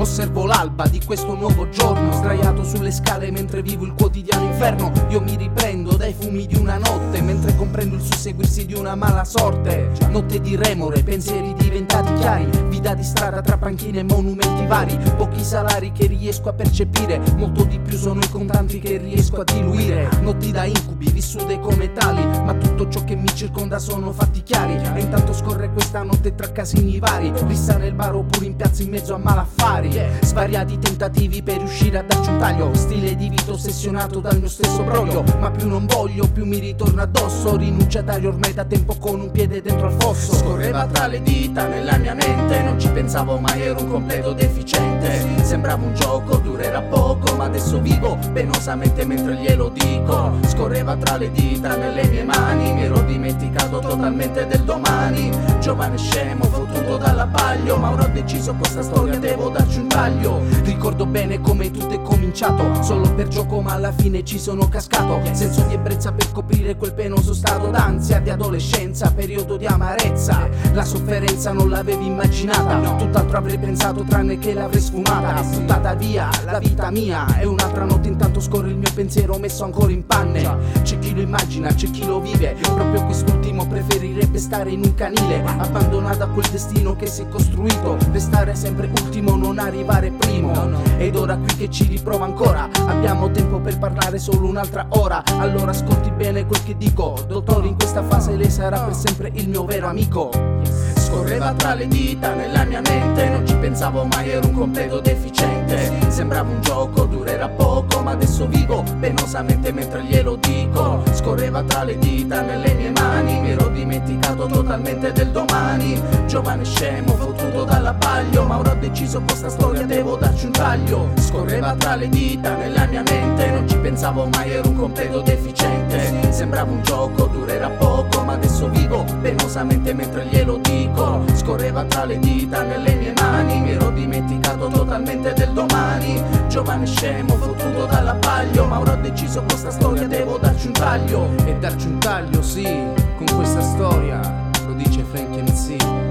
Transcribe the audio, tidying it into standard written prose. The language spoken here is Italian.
Osservo l'alba di questo nuovo giorno, sdraiato sulle scale mentre vivo il quotidiano inferno. Io mi riprendo dai fumi di una notte, mentre comprendo il susseguirsi di una mala sorte. Notte di remore, pensieri diventati chiari, vita di strada tra panchine e monumenti vari. Pochi salari che riesco a percepire, molto di più sono i contanti che riesco a diluire. Notti da incubi, vissute come tali, ma tutto ciò che mi circonda sono fatti chiari. E intanto scorre questa notte tra casini vari, rissa nel bar oppure in piazza in mezzo a malaffari. Svariati tentativi per riuscire a darci un taglio, stile di vita ossessionato dal mio stesso broglio. Ma più non voglio, più mi ritorna addosso, rinunciatario ormai da tempo con un piede dentro al fosso. Scorreva tra le dita nella mia mente, non ci pensavo mai, ero un completo deficiente. Sembrava un gioco, durerà poco, ma adesso vivo penosamente mentre glielo dico. Scorreva tra le dita nelle mie mani, mi ero dimenticato totalmente del domani. Giovane scemo, fottuto dall'abbaglio, ma ora ho deciso questa storia devo darci un taglio. Ricordo bene come tutto è cominciato, solo per gioco ma alla fine ci sono cascato. Senso di ebbrezza per coprire quel penoso stato d'ansia di adolescenza, periodo di amarezza. La sofferenza non l'avevi immaginata, tutt'altro avrei pensato tranne che l'avrei sfumata. Buttata via la vita mia, e un'altra notte intanto scorre il mio pensiero messo ancora in panne. C'è chi lo immagina, c'è chi lo vive, proprio quest'ultimo preferirebbe stare in un canile, abbandonato a quel destino che si è costruito. Restare sempre ultimo, non arrivare primo. Ed ora qui che ci riprova ancora, abbiamo tempo per parlare solo un'altra ora. Allora ascolti bene quel che dico, dottore, in questa fase lei sarà per sempre il mio vero amico. Scorreva tra le dita nella mia mente, non ci pensavo mai, ero un completo deficiente. Sembrava un gioco, durerà poco, ma adesso vivo penosamente mentre glielo dico. Scorreva tra le dita nelle mie mani, mi ero dimenticato totalmente del domani. Giovane scemo, fottuto dall'abbaglio, ma ora ho deciso questa storia devo darci un taglio. Scorreva tra le dita nella mia mente, non ci pensavo mai, ero un completo deficiente. Sembrava un gioco, durerà poco, ma adesso vivo penosamente mentre glielo dico. Scorreva tra le dita nelle mie mani, mi ero dimenticato totalmente del domani. Giovane scemo, fottuto dall'abbaglio, ma ora ho deciso questa storia devo darci un taglio. E darci un taglio, sì, con questa storia, lo dice Frank MC.